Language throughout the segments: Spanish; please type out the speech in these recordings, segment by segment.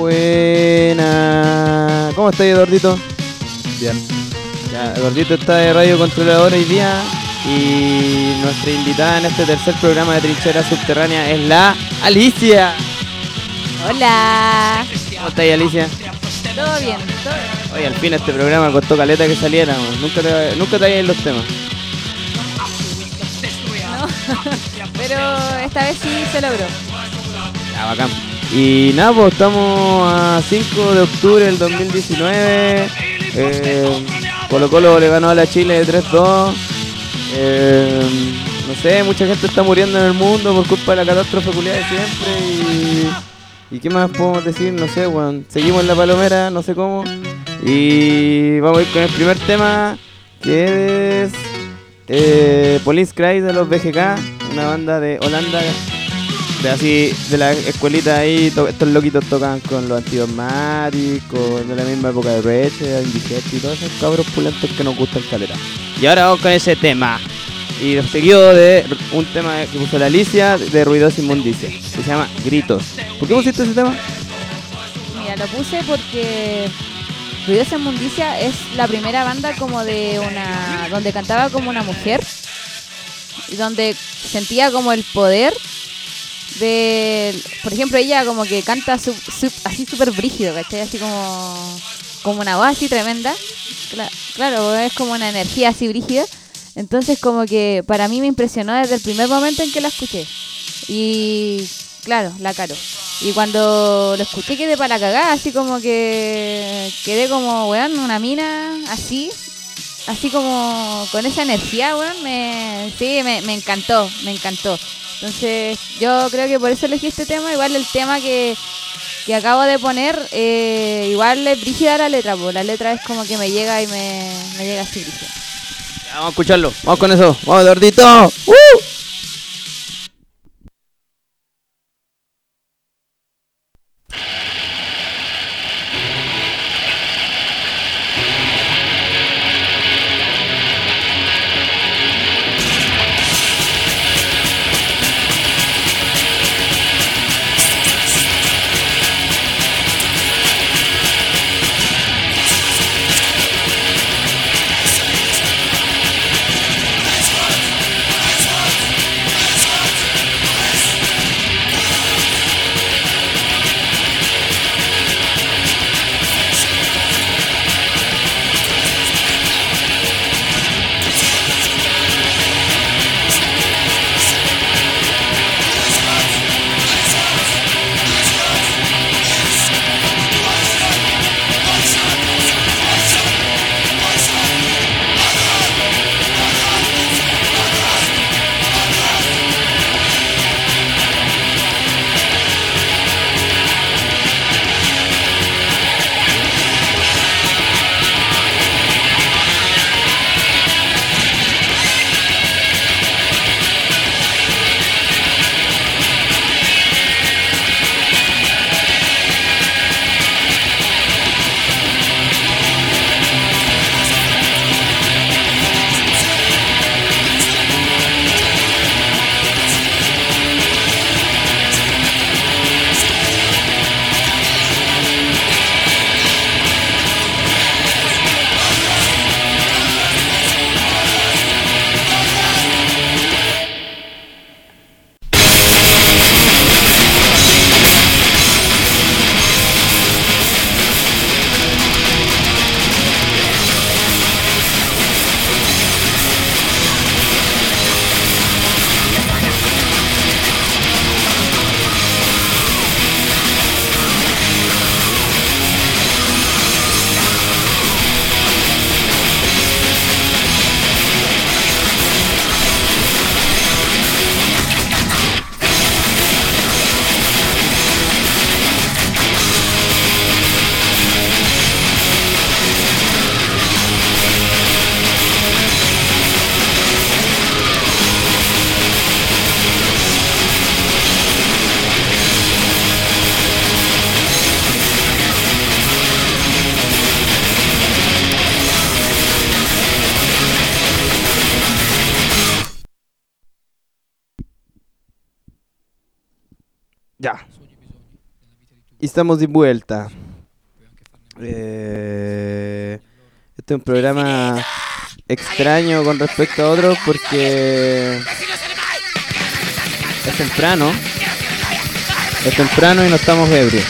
Buena. ¿Cómo estás, Eduardito? Bien. Ya, Eduardito está de radio controlador hoy día. Y nuestra invitada en este tercer programa de Trinchera Subterránea es la Alicia. Hola. ¿Cómo estás, Alicia? ¿Todo bien? ¿Todo bien? Oye, al fin este programa costó caleta que saliera. Nunca te en los temas. No. Pero esta vez sí se logró. Ya, bacán. Y nada, pues estamos a 5 de octubre del 2019. Colo Colo le ganó a la Chile de 3-2. No sé, mucha gente está muriendo en el mundo por culpa de la catástrofe culiada de siempre. ¿Y qué más podemos decir? No sé, weón. Seguimos en la palomera, no sé cómo. Y vamos a ir con el primer tema, que es Police Cry de los BGK, una banda de Holanda. De la escuelita ahí, estos loquitos tocan con los antidogmáticos, de la misma época de Reche, Indigesti y todos esos cabros pulentos que nos gustan caleta. Y ahora vamos con ese tema. Y seguido de un tema que puso la Alicia de Ruidosa Inmundicia, que se llama Gritos. ¿Por qué pusiste ese tema? Mira, lo puse porque Ruidosa Inmundicia es la primera banda como de una... donde cantaba como una mujer y donde sentía como el poder de... Por ejemplo, ella como que canta así súper brígido, ¿cachai? Así como una voz así tremenda. Claro, es como una energía así brígida. Entonces como que para mí me impresionó desde el primer momento en que la escuché. Y claro, la caro. Y cuando lo escuché quedé para la cagada, así como que quedé como, weón, una mina así como con esa energía, weón, me encantó, me encantó. Entonces yo creo que por eso elegí este tema. Igual el tema que acabo de poner, igual es brígida la letra, pues la letra es como que me llega y me llega así brígida. Ya, vamos a escucharlo, vamos con eso, vamos Eduardito. Ya. Y estamos de vuelta. Este es un programa extraño con respecto a otros porque es temprano. Es temprano y no estamos ebrios.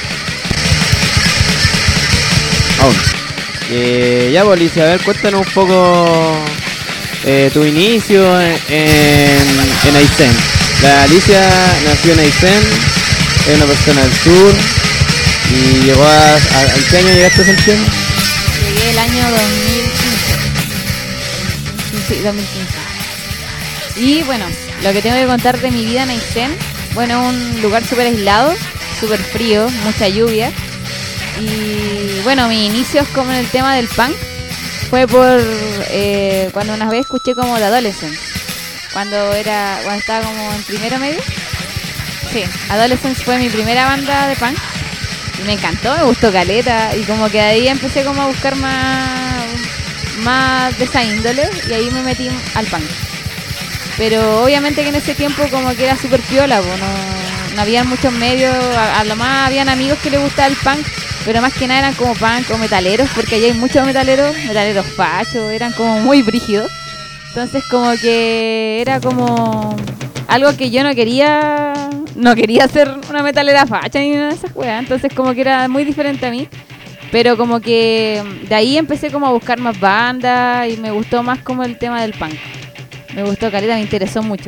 Aún. Ya, Alicia, a ver, cuéntanos un poco tu inicio en Aysén. La Alicia nació en Aysén, es una persona del sur y llegó ¿a qué año llegaste a Santiago? Llegué el año 2015. Sí, 2015. Y bueno, lo que tengo que contar de mi vida en Aysén, bueno, un lugar súper aislado, súper frío, mucha lluvia. Y bueno, mis inicios como en el tema del punk fue por cuando una vez escuché como The Adolescents, cuando estaba como en primero medio. Sí, Adolescents fue mi primera banda de punk y me encantó, me gustó caleta y como que de ahí empecé como a buscar más de esa índole y ahí me metí al punk. Pero obviamente que en ese tiempo como que era súper piola, no había muchos medios, a lo más habían amigos que les gustaba el punk, pero más que nada eran como punk o metaleros, porque allá hay muchos metaleros fachos, eran como muy brígidos. Entonces como que era como algo que yo no quería ser una metalera facha ni nada de esas weas, entonces como que era muy diferente a mí. Pero como que de ahí empecé como a buscar más bandas y me gustó más como el tema del punk. Me gustó caleta, me interesó mucho.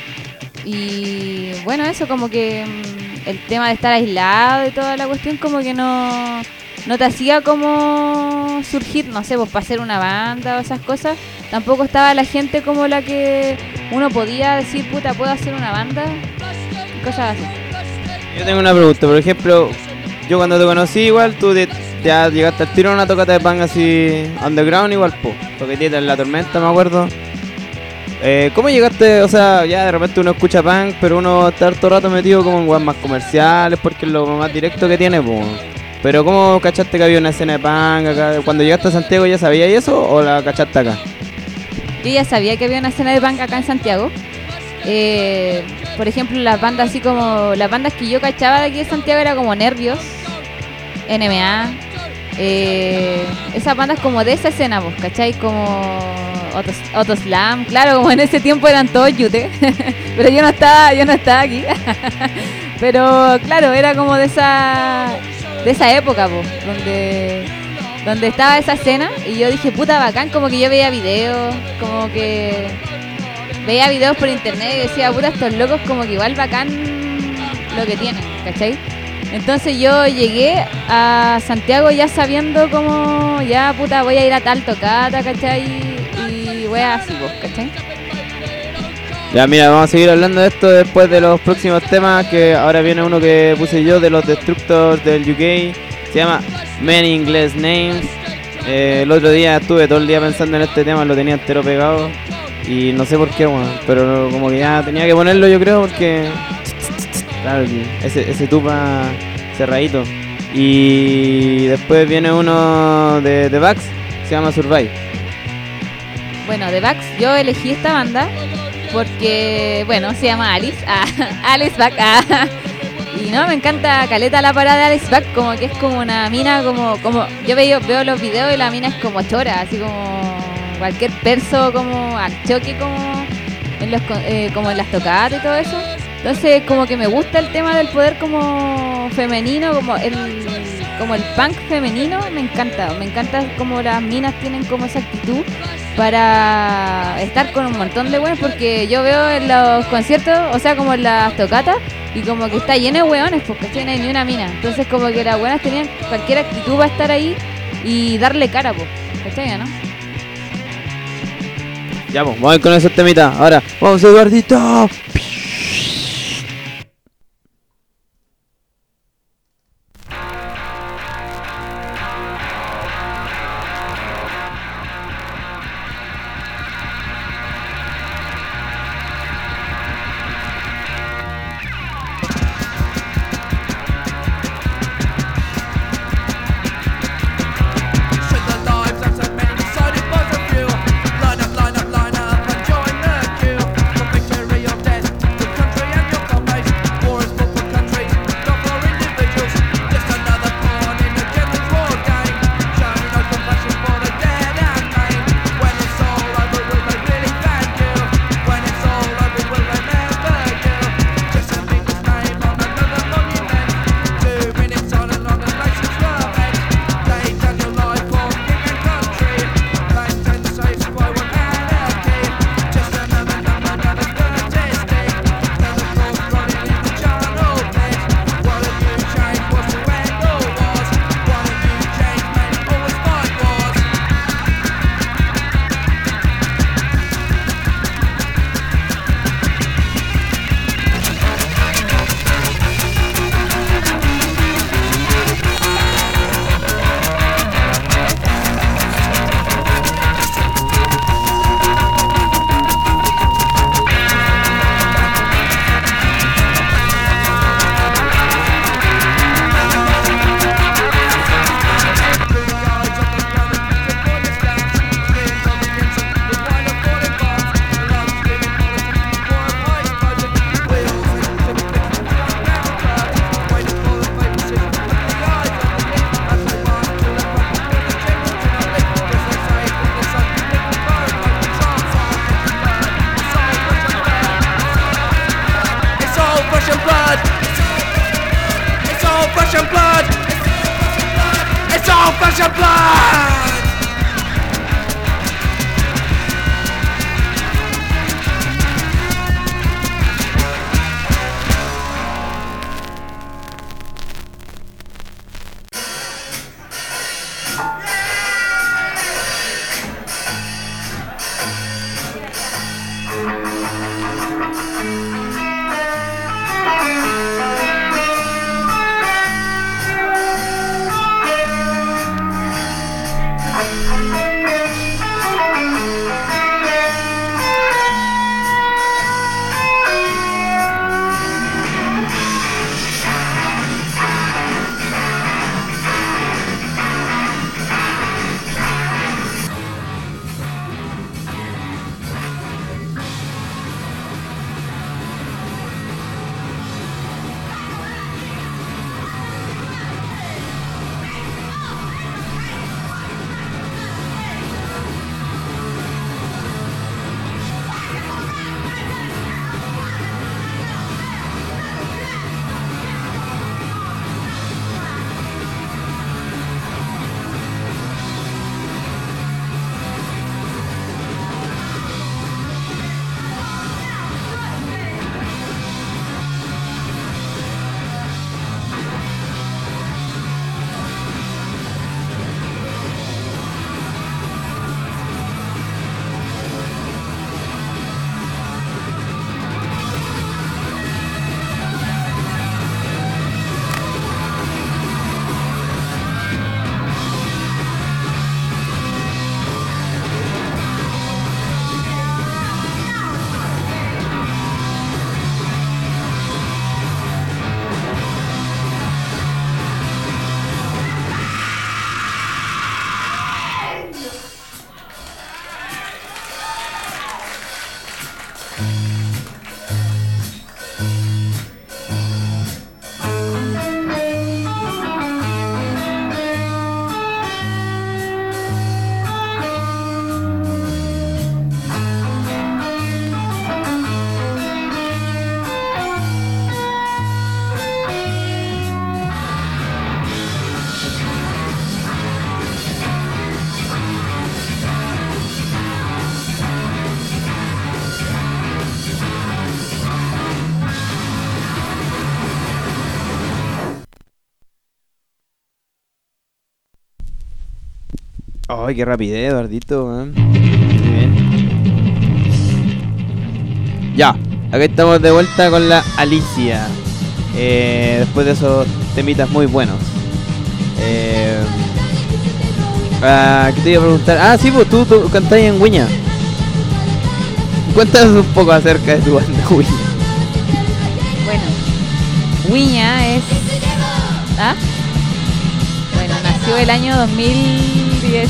Y bueno, eso como que el tema de estar aislado y toda la cuestión como que no te hacía como surgir, no sé, pues para hacer una banda o esas cosas. Tampoco estaba la gente como la que uno podía decir, puta, puedo hacer una banda y cosas así. Yo tengo una pregunta, por ejemplo, yo cuando te conocí igual, tú ya llegaste al tiro a una tocata de punk así underground igual, toquetita en La Tormenta, me acuerdo. ¿Cómo llegaste? O sea, ya de repente uno escucha punk, pero uno está harto rato metido como en weas más comerciales porque es lo más directo que tiene, pues. Pero ¿cómo cachaste que había una escena de punk acá? Cuando llegaste a Santiago, ¿ya sabías eso o la cachaste acá? Yo ya sabía que había una escena de punk acá en Santiago. Por ejemplo, las bandas así como... Las bandas que yo cachaba de aquí de Santiago era como Nervios, NMA, esas bandas como de esa escena, pues, ¿cachai? Como Otoslam, claro, como en ese tiempo eran todos yute, pero yo no estaba aquí. Pero claro, era como de esa época, pues, donde estaba esa escena y yo dije, puta bacán, como que yo veía videos, como que veía videos por internet y decía, puta, estos locos como que igual bacán lo que tienen, ¿cachai? Entonces yo llegué a Santiago ya sabiendo como, ya puta, voy a ir a tal tocata, ¿cachai? Y voy a así, vos, ¿cachai? Ya, mira, vamos a seguir hablando de esto después de los próximos temas, que ahora viene uno que puse yo de los Destructors del UK, se llama Many English Names. El otro día estuve todo el día pensando en este tema, lo tenía entero pegado y no sé por qué, bueno, pero como que ya tenía que ponerlo, yo creo, porque claro, ese tupa cerradito. Y después viene uno de The Bugs, se llama Survive. Bueno, The Bugs, yo elegí esta banda porque, bueno, se llama Alice, Alice Bugs, y no, me encanta caleta la parada de Alice Bugs, como que es como una mina, como yo veo los videos y la mina es como chora, así como cualquier perso, como al choque, como en las tocadas y todo eso. Entonces como que me gusta el tema del poder como femenino, como el punk femenino, me encanta como las minas tienen como esa actitud para estar con un montón de weones, porque yo veo en los conciertos, o sea, como en las tocatas, y como que está lleno de weones, porque no hay ni una mina. Entonces como que las weonas tenían cualquier actitud para estar ahí y darle cara, pues, ¿cachai, no? Ya, pues, vamos a ir con esos temitas. Ahora, vamos, Eduardito. Line up, and join the queue. For victory or death. flesh and blood. It's all flesh and blood. Ay, qué rapidez, Eduardito, man. Muy bien. Ya, acá estamos de vuelta con la Alicia. Después de esos temitas muy buenos. ¿Qué te iba a preguntar? Ah, sí, pues tú cantás en Wiña. Cuéntanos un poco acerca de tu banda Wiña. Bueno, Wiña es... ¿Ah? Bueno, nació el año 2018.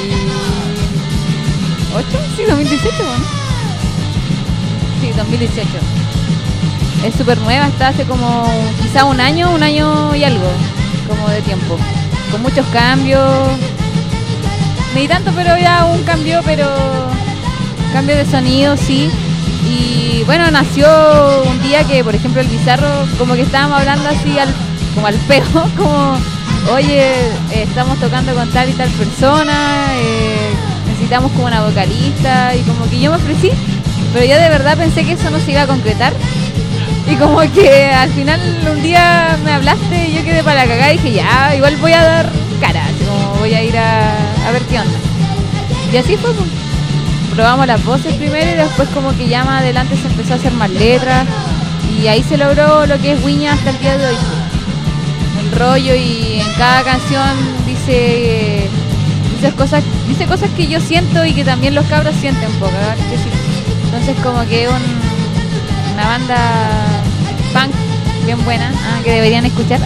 Sí, 2018, bueno. Sí, 2018. Es súper nueva, está hace como quizá un año y algo, como de tiempo. Con muchos cambios. Ni tanto, pero ya un cambio, cambio de sonido, sí. Y bueno, nació un día que, por ejemplo, el Bizarro, como que estábamos hablando así como al peo, como, oye, estamos tocando con tal y tal persona, necesitamos como una vocalista, y como que yo me ofrecí, pero yo de verdad pensé que eso no se iba a concretar. Y como que al final un día me hablaste y yo quedé para la cagada y dije, ya, igual voy a dar cara, así como voy a ir a ver qué onda. Y así fue, pues. Probamos las voces primero y después como que ya más adelante se empezó a hacer más letras y ahí se logró lo que es Wiña hasta el día de hoy. El rollo, y en cada canción dice cosas que yo siento y que también los cabros sienten un poco, ¿verdad? Entonces como que es una banda punk bien buena, que deberían escuchar.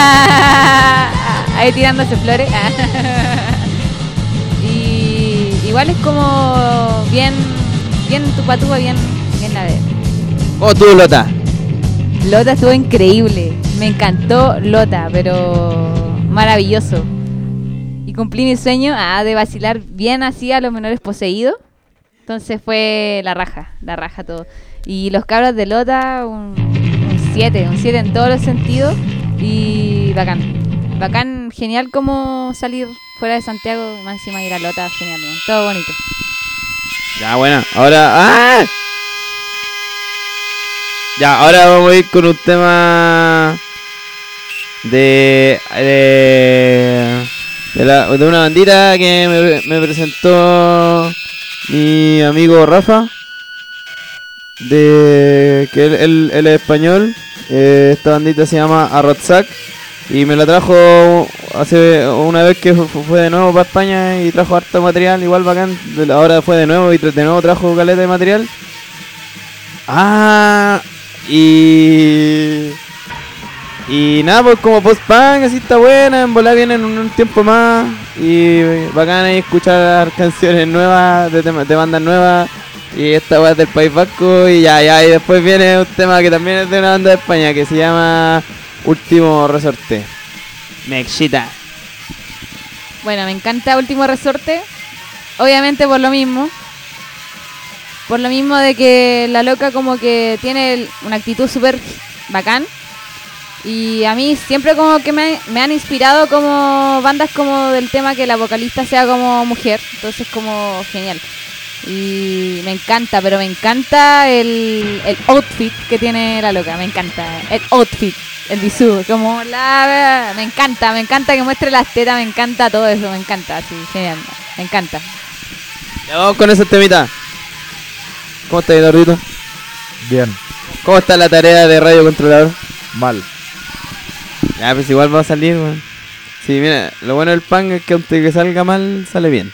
Ahí tirándose flores. Y igual es como bien tupatúa, bien la de. ¿Cómo tú, Lota? Lota estuvo increíble, me encantó Lota, pero maravilloso. Y cumplí mi sueño de vacilar bien así a los menores poseídos. Entonces fue la raja todo. Y los cabros de Lota, un 7 en todos los sentidos. Y bacán. Bacán, genial como salir fuera de Santiago, más encima ir a Lota, genial, ¿no? Todo bonito. Ya, bueno, ahora... ¡Ah! Ya, ahora vamos a ir con un tema de una bandita que me presentó mi amigo Rafa, que él es español. Esta bandita se llama Arrotzac y me la trajo hace una vez que fue de nuevo para España y trajo harto material, igual bacán. Ahora fue de nuevo y de nuevo trajo caleta de material. Y nada, pues como post-punk, así está buena, en volar viene en un tiempo más. Y bacán ahí escuchar canciones nuevas, de bandas nuevas. Y esta weá es del País Vasco. Y y después viene un tema que también es de una banda de España que se llama Último Resorte. Me excita. Bueno, me encanta Último Resorte. Obviamente por lo mismo. Por lo mismo de que la loca como que tiene una actitud súper bacán. Y a mí siempre como que me han inspirado como bandas como del tema que la vocalista sea como mujer. Entonces como genial. Y me encanta, pero me encanta el outfit que tiene la loca. Me encanta el outfit, el bisú. Como me encanta que muestre las tetas. Me encanta todo eso, me encanta. Sí, genial, me encanta. Ya vamos con ese temita. ¿Cómo está, Eduardito? Bien. ¿Cómo está la tarea de radio controlador? Mal. Ya, pues igual va a salir, weón. Sí, mira, lo bueno del punk es que aunque que salga mal, sale bien.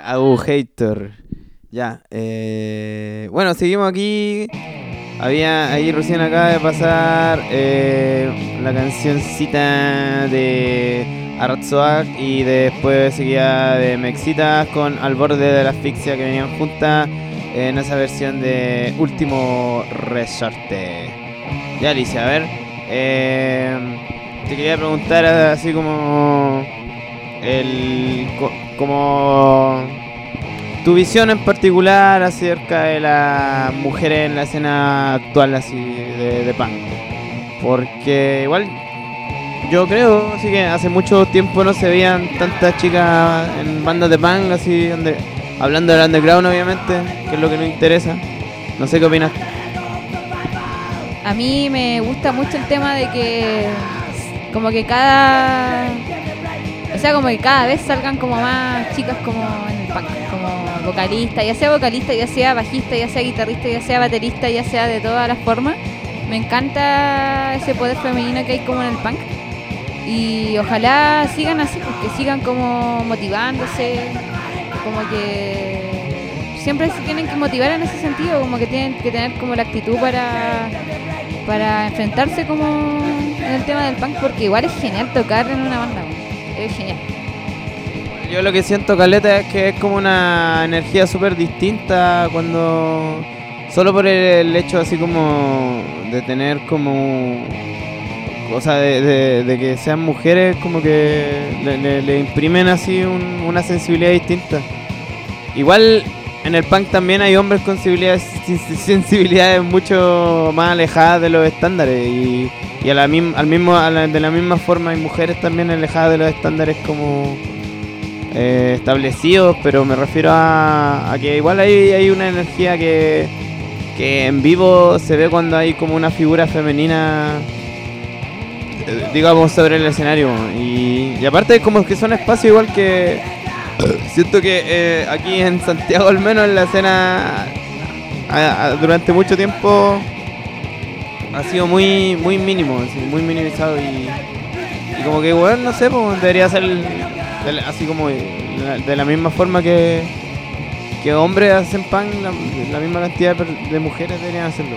Hater. Ya. Bueno, seguimos aquí. Ahí recién acaba de pasar la cancioncita de Arratzoak y después seguía de Mexitas con Al borde de la asfixia, que venían juntas en esa versión de Último Resorte. Ya, Alicia, a ver. Te quería preguntar así como como tu visión en particular acerca de las mujeres en la escena actual así de punk. Porque igual yo creo así que hace mucho tiempo no se veían tantas chicas en bandas de punk así hablando del underground, obviamente, que es lo que nos interesa. No sé qué opinas. A mí me gusta mucho el tema de que como que como que cada vez salgan como más chicas como en el punk, como vocalista, ya sea bajista, ya sea guitarrista, ya sea baterista, ya sea de todas las formas. Me encanta ese poder femenino que hay como en el punk. Y ojalá sigan así, porque sigan como motivándose, como que siempre se tienen que motivar en ese sentido, como que tienen que tener como la actitud para enfrentarse como en el tema del punk, porque igual es genial tocar en una banda, es genial. Yo lo que siento, caleta, es que es como una energía súper distinta cuando solo por el hecho así como de tener como, o sea, de que sean mujeres, como que le imprimen así una sensibilidad distinta. Igual en el punk también hay hombres con sensibilidades mucho más alejadas de los estándares y de la misma forma hay mujeres también alejadas de los estándares como establecidos, pero me refiero a que igual hay una energía que en vivo se ve cuando hay como una figura femenina, digamos, sobre el escenario. Y aparte como que son espacios igual que siento que aquí en Santiago, al menos en la escena, durante mucho tiempo ha sido muy muy mínimo, así, muy minimizado y como que bueno, no sé, pues debería ser así como de la misma forma que hombres hacen pan, la misma cantidad de mujeres deberían hacerlo.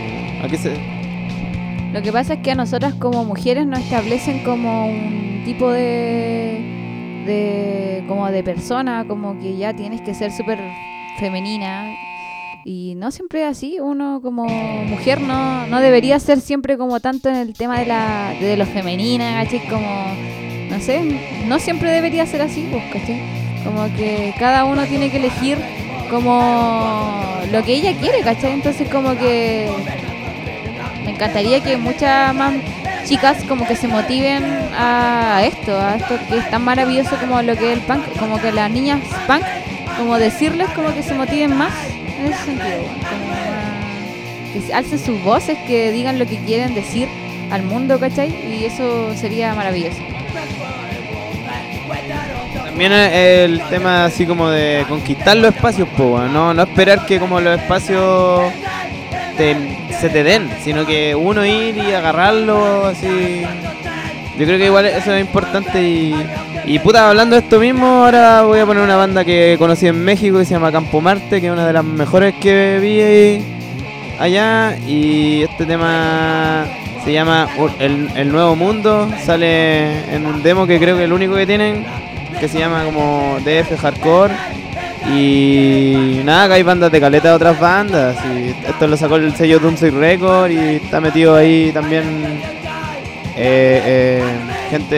Lo que pasa es que a nosotras como mujeres nos establecen como un tipo de persona, como que ya tienes que ser súper femenina, y no siempre es así. Uno como mujer no debería ser siempre como tanto en el tema de lo femenina, ¿cachai? Como, no sé, no siempre debería ser así, pues, ¿cachai? Como que cada uno tiene que elegir como lo que ella quiere, ¿cachai? Entonces como que me encantaría que muchas más chicas como que se motiven a esto que es tan maravilloso como lo que es el punk, como que las niñas punk, como decirles como que se motiven más en ese sentido, como que alcen sus voces, que digan lo que quieren decir al mundo, ¿cachai? Y eso sería maravilloso. También el tema así como de conquistar los espacios, no esperar que como los espacios se te den, sino que uno ir y agarrarlo así. Yo creo que igual eso es importante y puta, hablando de esto mismo, ahora voy a poner una banda que conocí en México que se llama Campo Marte, que es una de las mejores que vi allá, y este tema se llama El Nuevo Mundo, sale en un demo que creo que es el único que tienen, que se llama como DF Hardcore. Y nada, que hay bandas de caleta de otras bandas, y esto lo sacó el sello Doomsday Record, y está metido ahí también gente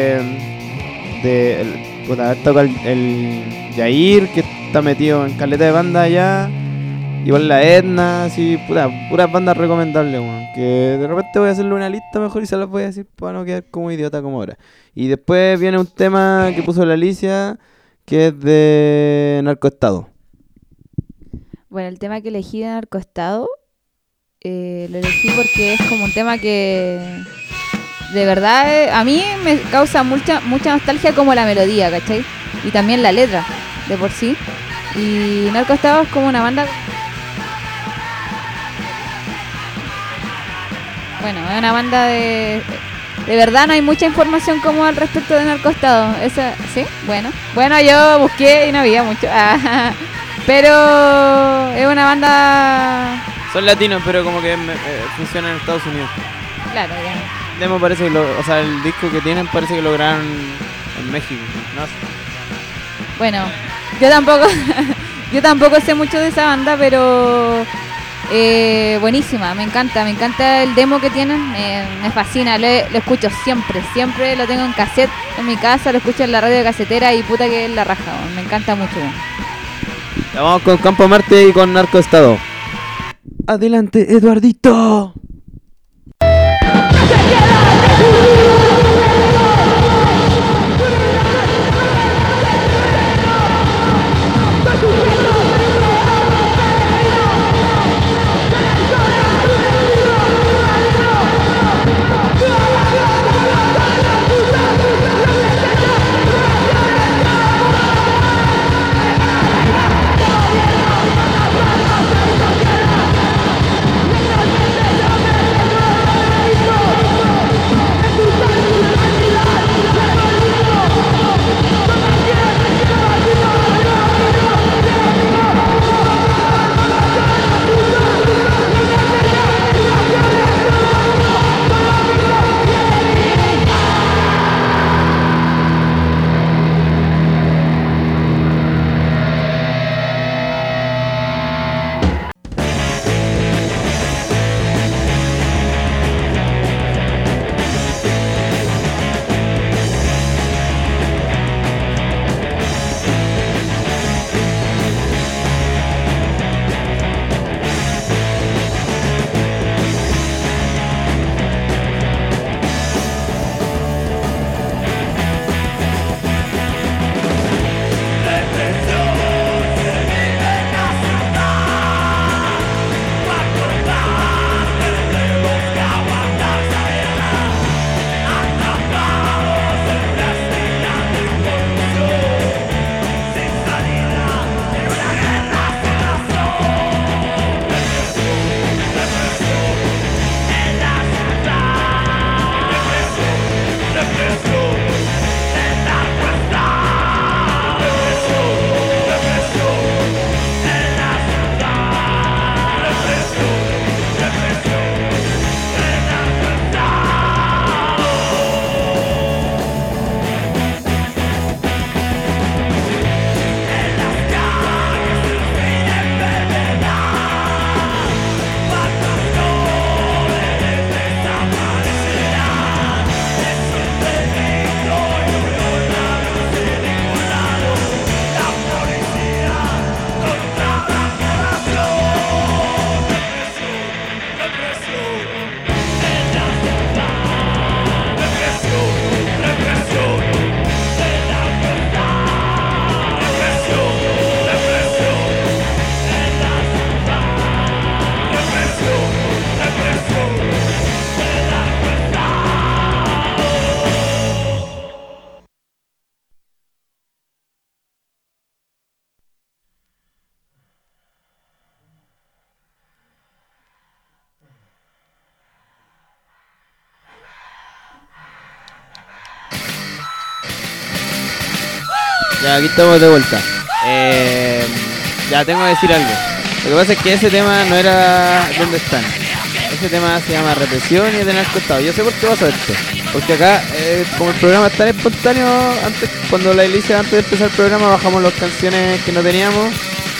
de toca el Yair, que está metido en caleta de banda allá, igual la Etna, así, puras bandas recomendables, bueno, que de repente voy a hacerle una lista mejor y se las voy a decir para no quedar como idiota como ahora. Y después viene un tema que puso la Alicia, que es de Narcoestado. Bueno, el tema que elegí de Narcoestado lo elegí porque es como un tema que de verdad a mí me causa mucha nostalgia, como la melodía, ¿cachai? Y también la letra de por sí. Y Narcoestado es como una banda, bueno, es una banda de verdad no hay mucha información como al respecto de Narcoestado. Esa, ¿sí? Bueno, yo busqué y no había mucho. Pero es una banda... Son latinos, pero como que funcionan en Estados Unidos. Claro, ya. Demo parece que o sea, el disco que tienen parece que lo grabaron en México. No sé. Bueno, yo tampoco sé mucho de esa banda, pero buenísima, me encanta el demo que tienen, me fascina, lo escucho siempre lo tengo en cassette en mi casa, lo escucho en la radio casetera y puta que es la raja, me encanta mucho. Ya vamos con Campo Marte y con Narcoestado. Adelante, Eduardito. Ya, aquí estamos de vuelta. Ya tengo que decir algo. Lo que pasa es que ese tema no era ¿Dónde están? Ese tema se llama Represión y es de Narcoestado. Yo sé por qué pasa esto. Porque acá, como el programa es tan espontáneo, cuando la Alicia antes de empezar el programa bajamos las canciones que no teníamos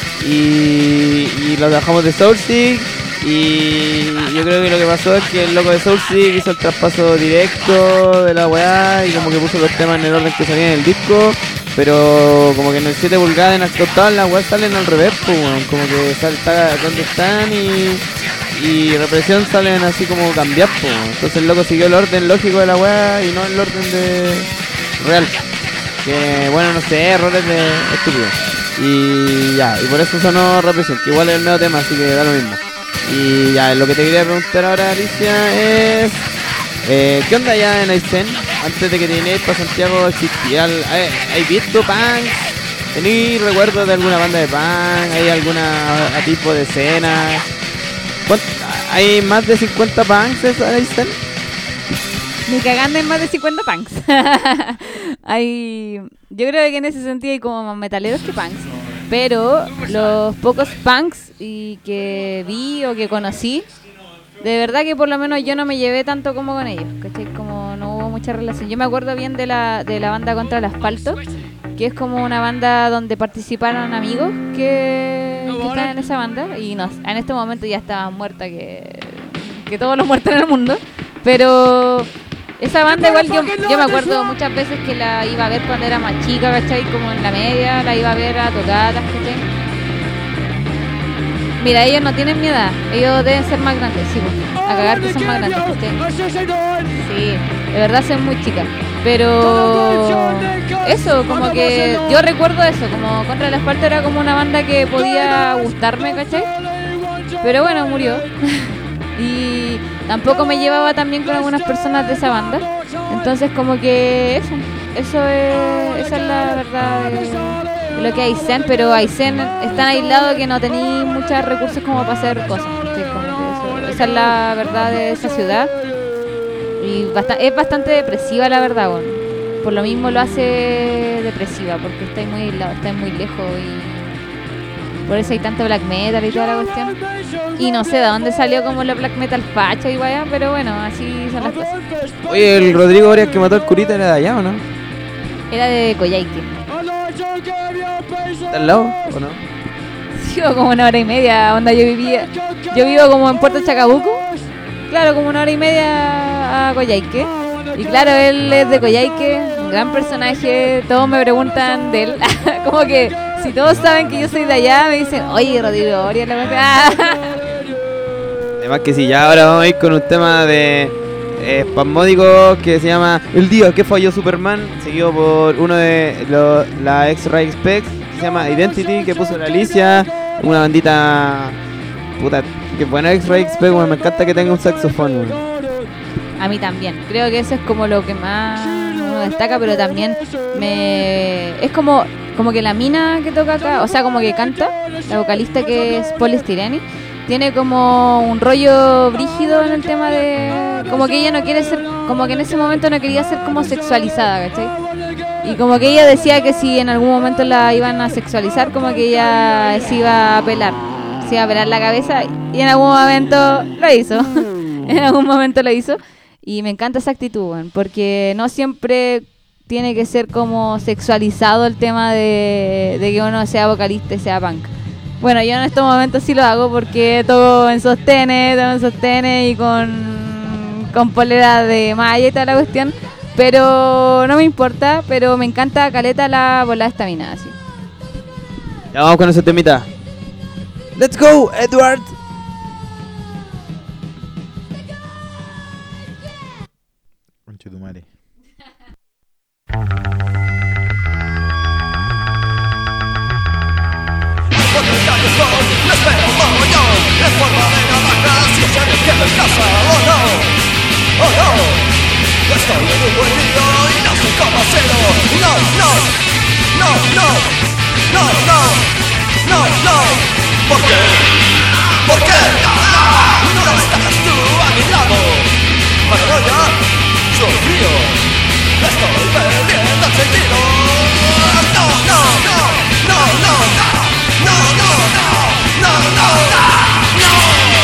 y las bajamos de Soulseek. Y yo creo que lo que pasó es que el loco de Soulseek hizo el traspaso directo de la weá y como que puso los temas en el orden que salían en el disco. Pero como que en el 7 pulgadas en Narcoestado las weas salen al revés, pues, como que está donde están y Represión salen así como cambiados, pues. Entonces el loco siguió el orden lógico de la wea y no el orden de real. Que bueno, no sé, errores de estúpidos. Y ya, y por eso sonó Represión, que igual es el nuevo tema, así que da lo mismo. Y ya, lo que te quería preguntar ahora, Alicia, es ¿qué onda allá en Aysén? Antes de que te vinieras para Santiago existía, ¿hay visto punks? ¿Tenéis recuerdos de alguna banda de punk? ¿Hay alguna tipo de escena? ¿Hay más de 50 punks en Aysén? Ni cagando en más de 50 punks. Yo creo que en ese sentido hay como más metaleros que punks. Pero los pocos punks que vi o que conocí, de verdad que por lo menos yo no me llevé tanto como con ellos, ¿cachai? Como no hubo mucha relación. Yo me acuerdo bien de la banda Contra el Asfalto, que es como una banda donde participaron amigos que están en esa banda. Y no, en este momento ya estaban muertas que todos los muertos en el mundo. Pero esa banda igual yo me acuerdo muchas veces que la iba a ver cuando era más chica, ¿cachai? Como en la media, la iba a ver a tocadas, ¿cachai? Mira, ellos no tienen mi edad, ellos deben ser más grandes, sí, pues, a cagar que son más grandes, ¿cachai? Sí, de verdad son muy chicas. Pero eso, como que yo recuerdo eso, como Contra el Asfalto era como una banda que podía gustarme, ¿cachai? Pero bueno, murió. Y tampoco me llevaba tan bien con algunas personas de esa banda. Entonces como que esa es la verdad de lo que es Aysén. Pero Aysén es tan aislado que no tenéis muchos recursos como para hacer cosas. Como que esa es la verdad de esa ciudad. Y es bastante depresiva la verdad, bueno. Por lo mismo lo hace depresiva, porque estáis muy aislado, estáis muy lejos y por eso hay tanto black metal y toda la cuestión. Y no sé de dónde salió como la black metal facha y vaya, pero bueno, así son las cosas. Oye, el Rodrigo Arias que mató al curita era de allá, ¿o no? Era de Coyhaique. ¿Está al lado o no? Sí, como 1 hora y media, onda yo vivo como en Puerto Chacabuco. Claro, como 1 hora y media a Coyhaique. Y claro, él es de Coyhaique, un gran personaje. Todos me preguntan de él. Como que si todos saben que yo soy de allá, me dicen, oye, Rodrigo Arias, la verdad. Además que sí, ya ahora vamos a ir con un tema de espasmódico que se llama El día que falló Superman, seguido por uno de la X-Ray Specs, que se llama Identity, que puso la Alicia, una bandita puta, que buena X-Ray Specs, bueno, me encanta que tenga un saxofón, bueno. A mí también, creo que eso es como lo que más uno destaca, pero también es como que la mina que toca acá, o sea, como que canta, la vocalista que es Paul Stireni, tiene como un rollo brígido en el tema de como que ella no quiere ser, como que en ese momento no quería ser como sexualizada, ¿cachai? Y como que ella decía que si en algún momento la iban a sexualizar, como que ella se iba a pelar la cabeza, y en algún momento lo hizo. En algún momento lo hizo. Y me encanta esa actitud, porque no siempre tiene que ser como sexualizado el tema de que uno sea vocalista y sea punk. Bueno, yo en estos momentos sí lo hago porque toco en sostenes y con polera de malla y toda la cuestión. Pero no me importa, pero me encanta caleta la volada estaminada, así. Ya vamos con ese temita. Let's go, Edward. Conche tu madre. Les pego mogollón, en forma de navajas, si se me queda en casa, oh no, oh no. Estoy en un buen día y no soy como cero. No, no, no, no, no, no, no, no. ¿Por qué? ¿Por qué? No estás tú a mi lado. Paranoia, soy frío, estoy perdiendo el sentido. No, no, no, no, no, no. No, no, no, no, no, no, no.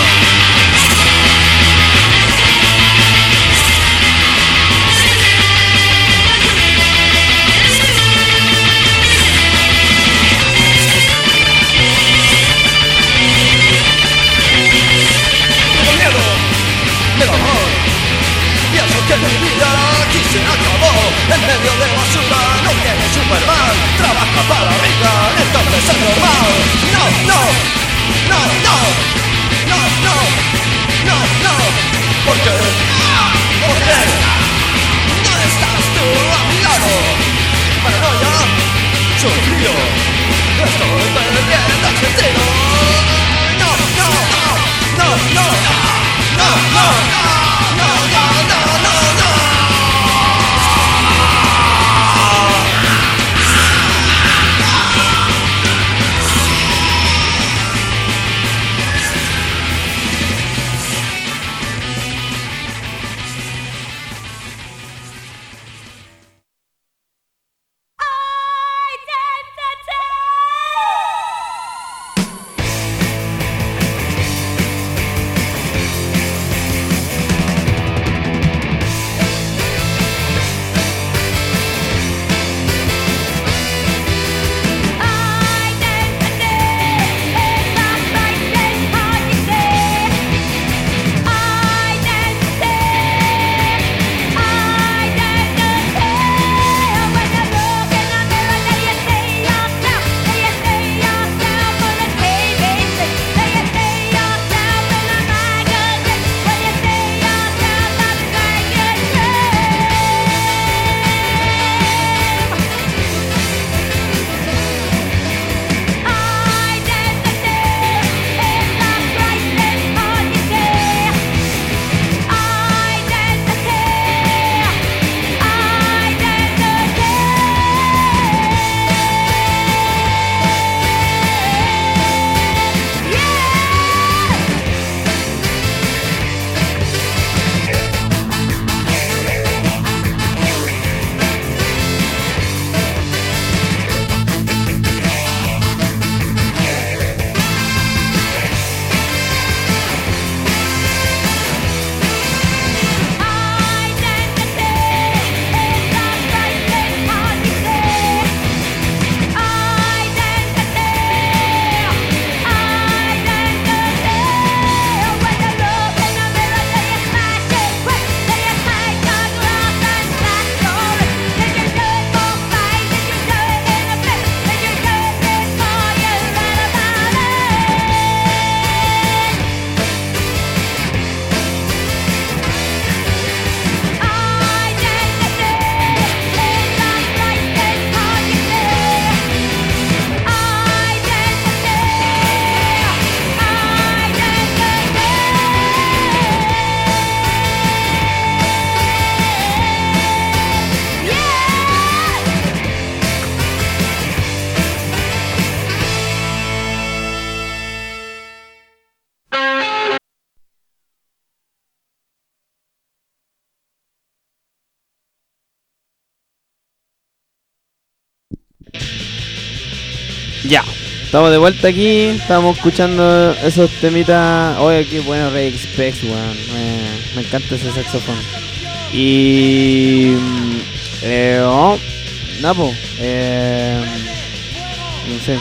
Tengo miedo del amor. Pienso que mi vida aquí se acabó. En medio de basura no tiene Superman. Trabaja para Reagan, entonces es normal. No, no, no, no, no, no, no, no. ¿Por qué? ¿Por qué? No estás tú a mi lado. Paranoia, soy frío, estoy perdiendo el sentido. No, no, no, no, no, no, no, no, no, no, no, no. Ya, estamos de vuelta aquí, estamos escuchando esos temitas. Oye, qué bueno Rey Specs, weón. Me encanta ese saxofón. Y... oh, Napo, no sé.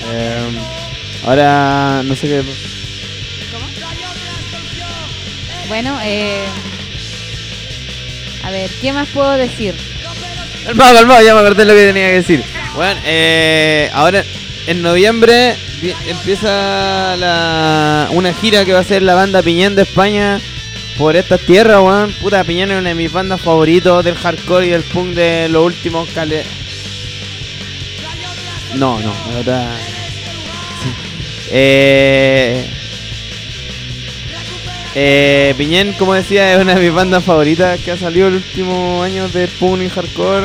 Ahora, no sé qué... Bueno, a ver, ¿qué más puedo decir? Calmado, ya me acordé lo que tenía que decir. Bueno, ahora en noviembre empieza una gira que va a ser la banda Piñén de España por estas tierras, weón. Puta, Piñén es una de mis bandas favoritos del hardcore y del punk de los últimos No, es otra... Piñén, como decía, es una de mis bandas favoritas que ha salido el último año de punk y hardcore.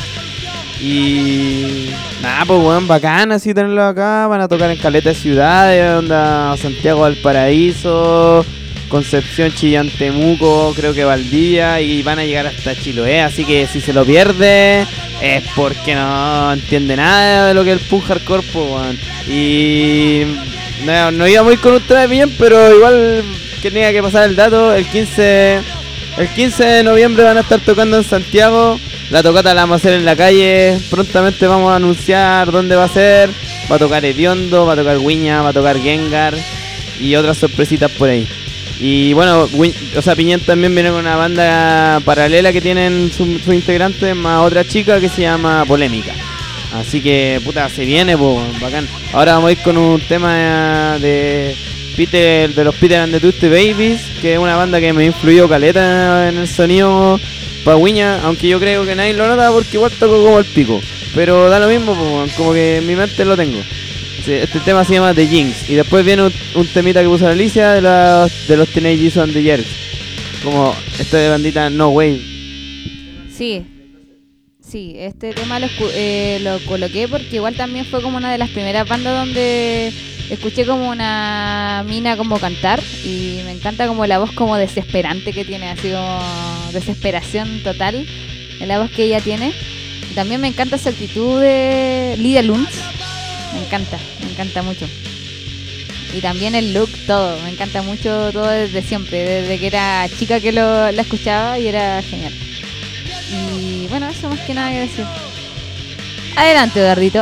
Y nada, pues weón, bacán así tenerlo acá. Van a tocar en caleta de ciudades, onda Santiago Valparaíso, Concepción, Chillán, Temuco, creo que Valdivia, y van a llegar hasta Chiloé. Así que si se lo pierde es porque no entiende nada de lo que es el punk hardcore, pues weón. Y no iba muy con un tema de Piñén, pero igual que tenía que pasar el dato. El 15 de noviembre van a estar tocando en Santiago. La tocata la vamos a hacer en la calle. Prontamente vamos a anunciar dónde va a ser. Va a tocar Hediondo, va a tocar Wiña, va a tocar Gengar y otras sorpresitas por ahí. Y bueno, Piñén también viene con una banda paralela que tienen sus integrantes más otra chica que se llama Polémica. Así que puta, se viene, pues, bacán. Ahora vamos a ir con un tema de los Peter and the Twisted Babies, que es una banda que me influyó caleta en el sonido Wiña, aunque yo creo que nadie lo nota porque igual toco como el pico, pero da lo mismo, pues, como que en mi mente lo tengo. Este tema se llama The Jinx y después viene un temita que puso la Alicia de los Teenage Jesus and the Jerks, como esta de bandita No Wave. Sí, este tema lo coloqué porque igual también fue como una de las primeras bandas donde escuché como una mina como cantar y me encanta como la voz como desesperante que tiene, así como desesperación total en la voz que ella tiene. Y también me encanta su actitud de Lydia Lunds, me encanta mucho. Y también el look, todo, me encanta mucho todo desde siempre, desde que era chica que la escuchaba y era genial. Y bueno, eso más que nada que decir. Adelante, Eduardito.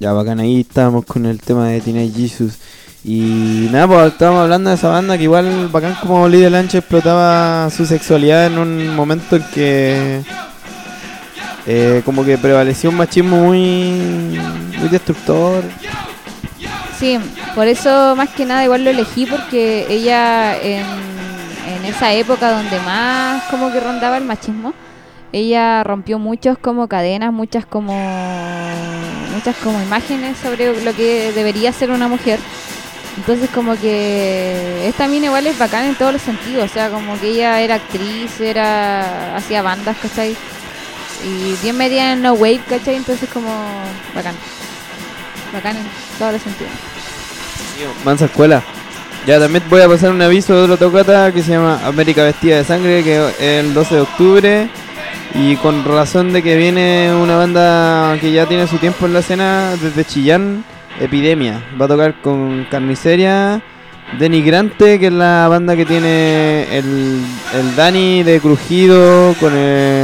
Ya bacán, ahí estábamos con el tema de Teenage Jesus. Y nada, pues estábamos hablando de esa banda que igual bacán como Líder Lancha explotaba su sexualidad en un momento en que como que prevaleció un machismo muy destructor. Sí, por eso más que nada igual lo elegí porque ella en esa época donde más como que rondaba el machismo, ella rompió muchos como cadenas, muchas como imágenes sobre lo que debería ser una mujer. Entonces como que esta mina igual es bacán en todos los sentidos, o sea, como que ella era actriz, hacía bandas, ¿cachai? Y bien metida en No Wave, ¿cachai? Entonces como bacán en todos los sentidos. Mansa escuela. Ya también voy a pasar un aviso de otro tocata que se llama América Vestida de Sangre, que es el 12 de octubre. Y con razón de que viene una banda que ya tiene su tiempo en la escena desde Chillán, Epidemia. Va a tocar con Carniceria, Denigrante, que es la banda que tiene el Dani de Crujido, con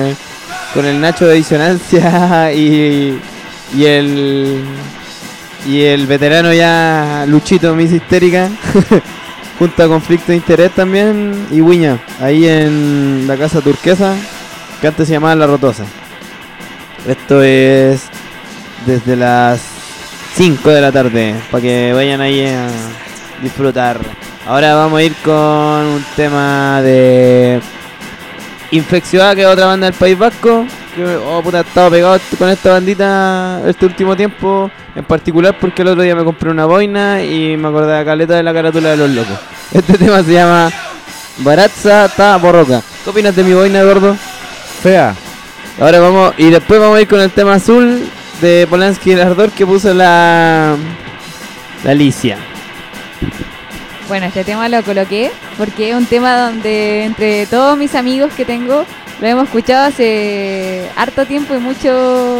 el Nacho de Disonancia y el veterano ya Luchito Miss Histérica, junto a Conflicto de Interés también, y Wiña, ahí en la Casa Turquesa, que antes se llamaba La Rotosa. Esto es desde las 5 de la tarde, para que vayan ahí a disfrutar. Ahora vamos a ir con un tema de Infección, que es otra banda del País Vasco. Que, he estado pegado con esta bandita este último tiempo, en particular porque el otro día me compré una boina y me acordé de caleta de la carátula de Los Locos. Este tema se llama Baratza Ta Borroca. ¿Qué opinas de mi boina, gordo? Fea. Ahora vamos, y después vamos a ir con el tema azul de Polanski y el Ardor que puso la Alicia. Bueno, este tema lo coloqué porque es un tema donde entre todos mis amigos que tengo lo hemos escuchado hace harto tiempo y mucho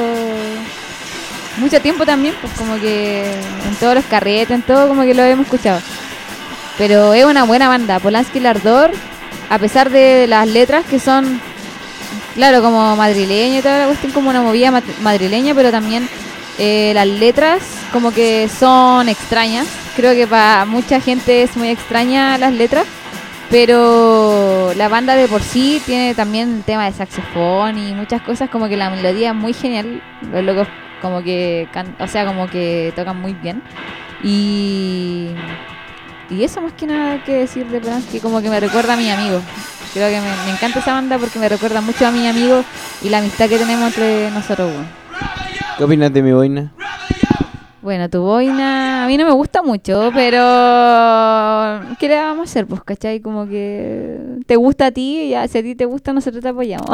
tiempo también, pues como que en todos los carretes, en todo como que lo hemos escuchado. Pero es una buena banda, Polanski y el Ardor, a pesar de las letras que son, claro, como madrileña y toda la cuestión, como una movida madrileña, pero también las letras como que son extrañas. Creo que para mucha gente es muy extraña las letras, pero la banda de por sí tiene también el tema de saxofón y muchas cosas, como que la melodía es muy genial. Los locos como que como que tocan muy bien. Y eso más que nada que decir de Polanski, como que me recuerda a mi amigo. Creo que me encanta esa banda porque me recuerda mucho a mi amigo y la amistad que tenemos entre nosotros. Bueno. ¿Qué opinas de mi boina? Bueno, tu boina a mí no me gusta mucho, pero ¿qué le vamos a hacer? Pues, ¿cachai? Como que te gusta a ti y ya, si a ti te gusta nosotros te apoyamos.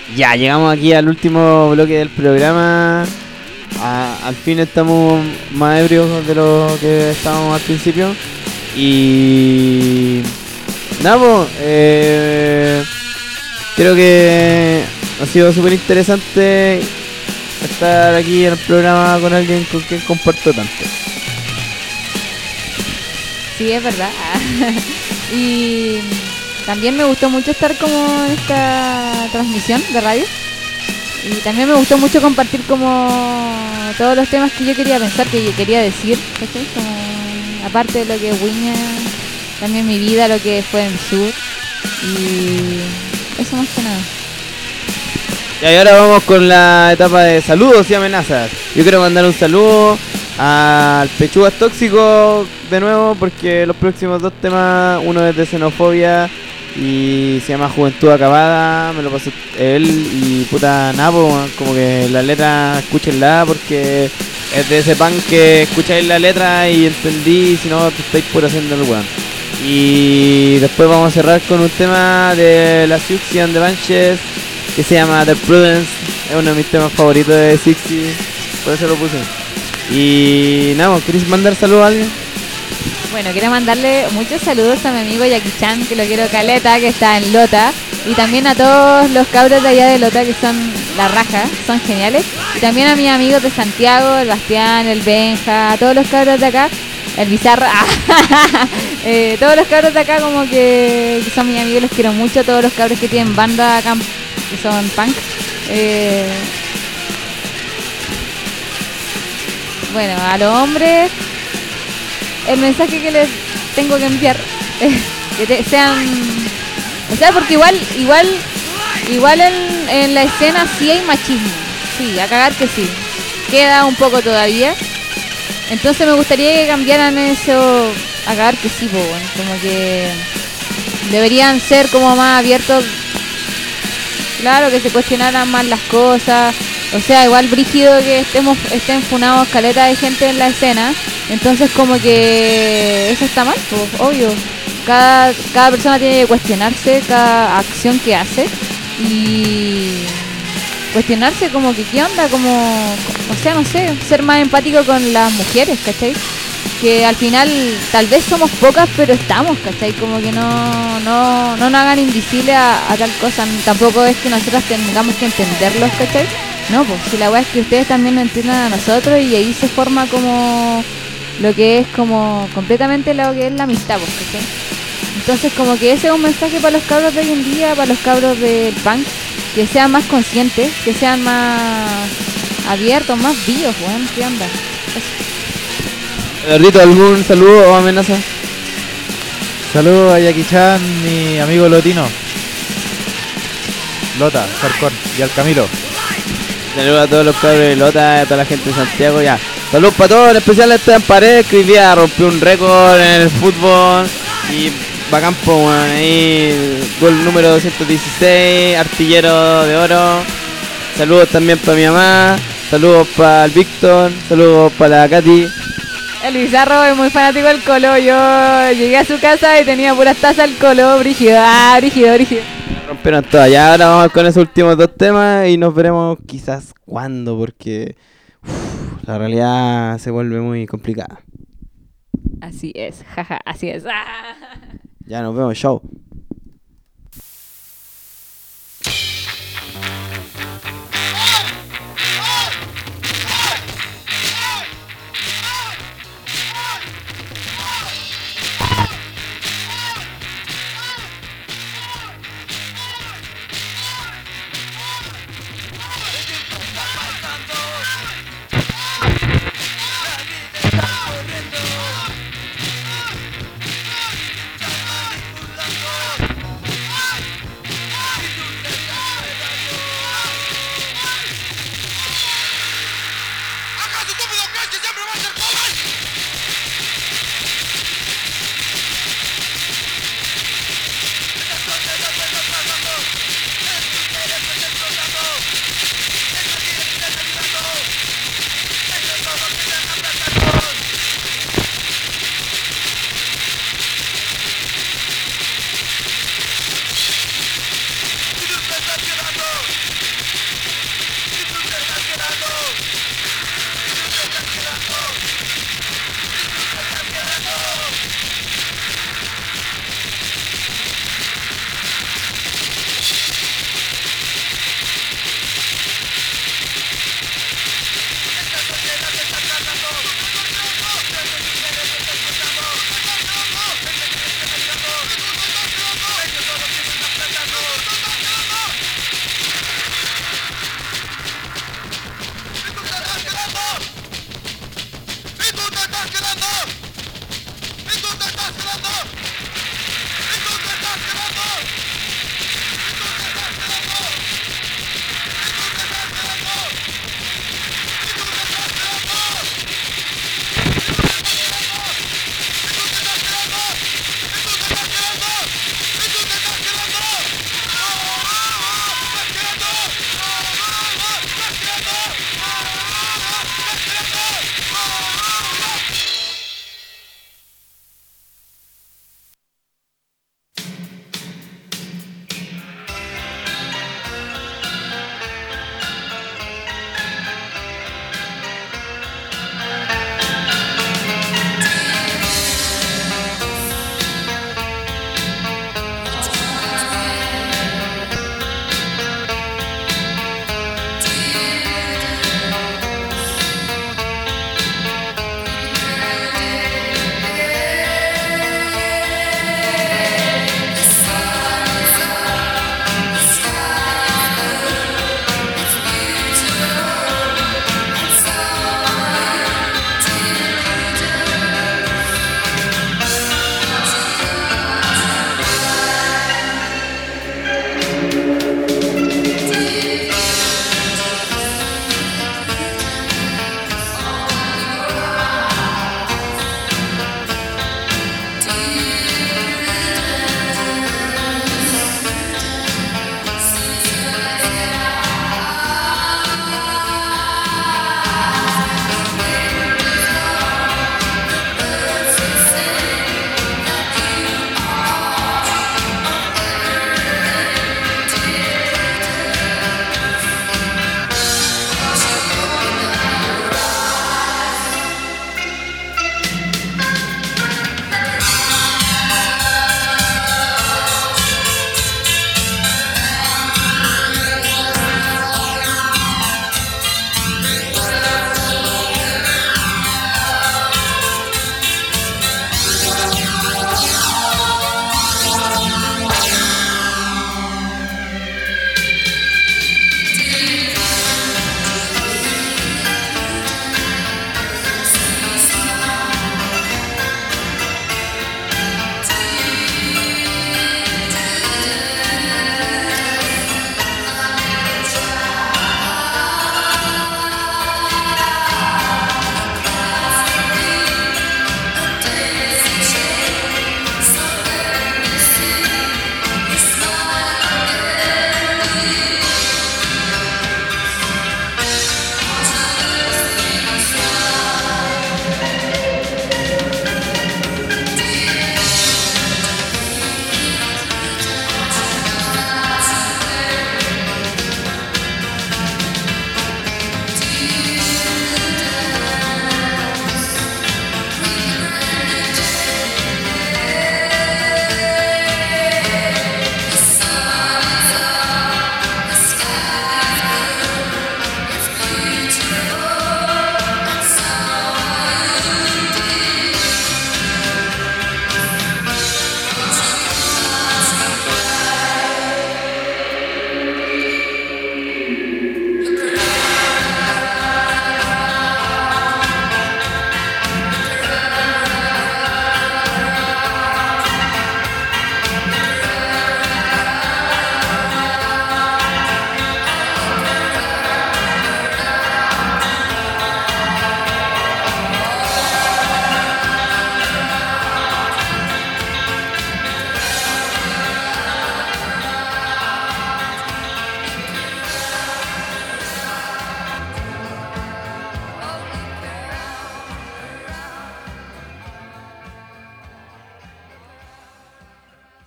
Ya, llegamos aquí al último bloque del programa. Al fin estamos más ebrios de lo que estábamos al principio. Y... nada, pues, creo que ha sido súper interesante estar aquí en el programa con alguien con quien comparto tanto. Sí, es verdad. Y también me gustó mucho estar como en esta transmisión de radio. Y también me gustó mucho compartir como todos los temas que yo quería pensar, que yo quería decir, ¿cachai? Como, aparte de lo que es Wiña, también mi vida, lo que fue en el sur. Y eso más que nada. Y ahora vamos con la etapa de saludos y amenazas. Yo quiero mandar un saludo al Pechugas Tóxico de nuevo, porque los próximos 2 temas, uno es de xenofobia y se llama Juventud Acabada, me lo pasó él y puta napo, como que la letra escúchenla porque es de ese pan que escucháis la letra y entendí, si no te estáis por haciendo el weón. Y después vamos a cerrar con un tema de la Siouxsie and the Banshees que se llama The Prudence, es uno de mis temas favoritos de Siouxsie, por eso lo puse. Y nada, ¿querés mandar saludos a alguien? Bueno, quiero mandarle muchos saludos a mi amigo Jackie Chan, que lo quiero caleta, que está en Lota. Y también a todos los cabros de allá de Lota, que son la raja, son geniales. Y también a mis amigos de Santiago, el Bastián, el Benja, a todos los cabros de acá, el Bizarro. Todos los cabros de acá como que son mis amigos, los quiero mucho. Todos los cabros que tienen banda acá, que son punk. Bueno, a los hombres, el mensaje que les tengo que enviar es que sean, o sea, porque igual en la escena sí hay machismo, sí, a cagar que sí, queda un poco todavía, entonces me gustaría que cambiaran eso, a cagar que sí, po, bueno, como que deberían ser como más abiertos, claro, que se cuestionaran más las cosas. O sea, igual brígido que estén funados caleta de gente en la escena. Entonces como que eso está mal, pues, obvio. Cada persona tiene que cuestionarse cada acción que hace. Y cuestionarse como que qué onda, como, o sea, no sé, ser más empático con las mujeres, ¿cachai? Que al final tal vez somos pocas, pero estamos, ¿cachai? Como que no nos hagan invisible a tal cosa. Tampoco es que nosotras tengamos que entenderlos, ¿cachai? No, pues si la weá es que ustedes también nos entiendan a nosotros y ahí se forma como lo que es como completamente lo que es la amistad, pues, ¿cachai? Entonces como que ese es un mensaje para los cabros de hoy en día, para los cabros del punk, que sean más conscientes, que sean más abiertos, más vivos, weón, ¿qué onda? Eduardito, ¿algún saludo o amenaza? Saludos a Jackie Chan, mi amigo lotino. Lota, Sarcón y al Camilo. Saludos a todos los cabros de Lota, a toda la gente de Santiago, ya. Saludos para todos, en especial a Esteban Paredes, que hoy día rompió un récord en el fútbol. Y bacán, po, weón, ahí, gol número 216, artillero de oro. Saludos también para mi mamá, saludos para el Víctor, saludos para la Katy. El Bizarro es muy fanático del Colo. Yo llegué a su casa y tenía puras tazas del Colo, brígido, brígido. Rompieron todas, ya ahora vamos con esos últimos 2 temas y nos veremos quizás cuándo, porque la realidad se vuelve muy complicada. Así es, jaja, así es. Ya nos vemos, chao.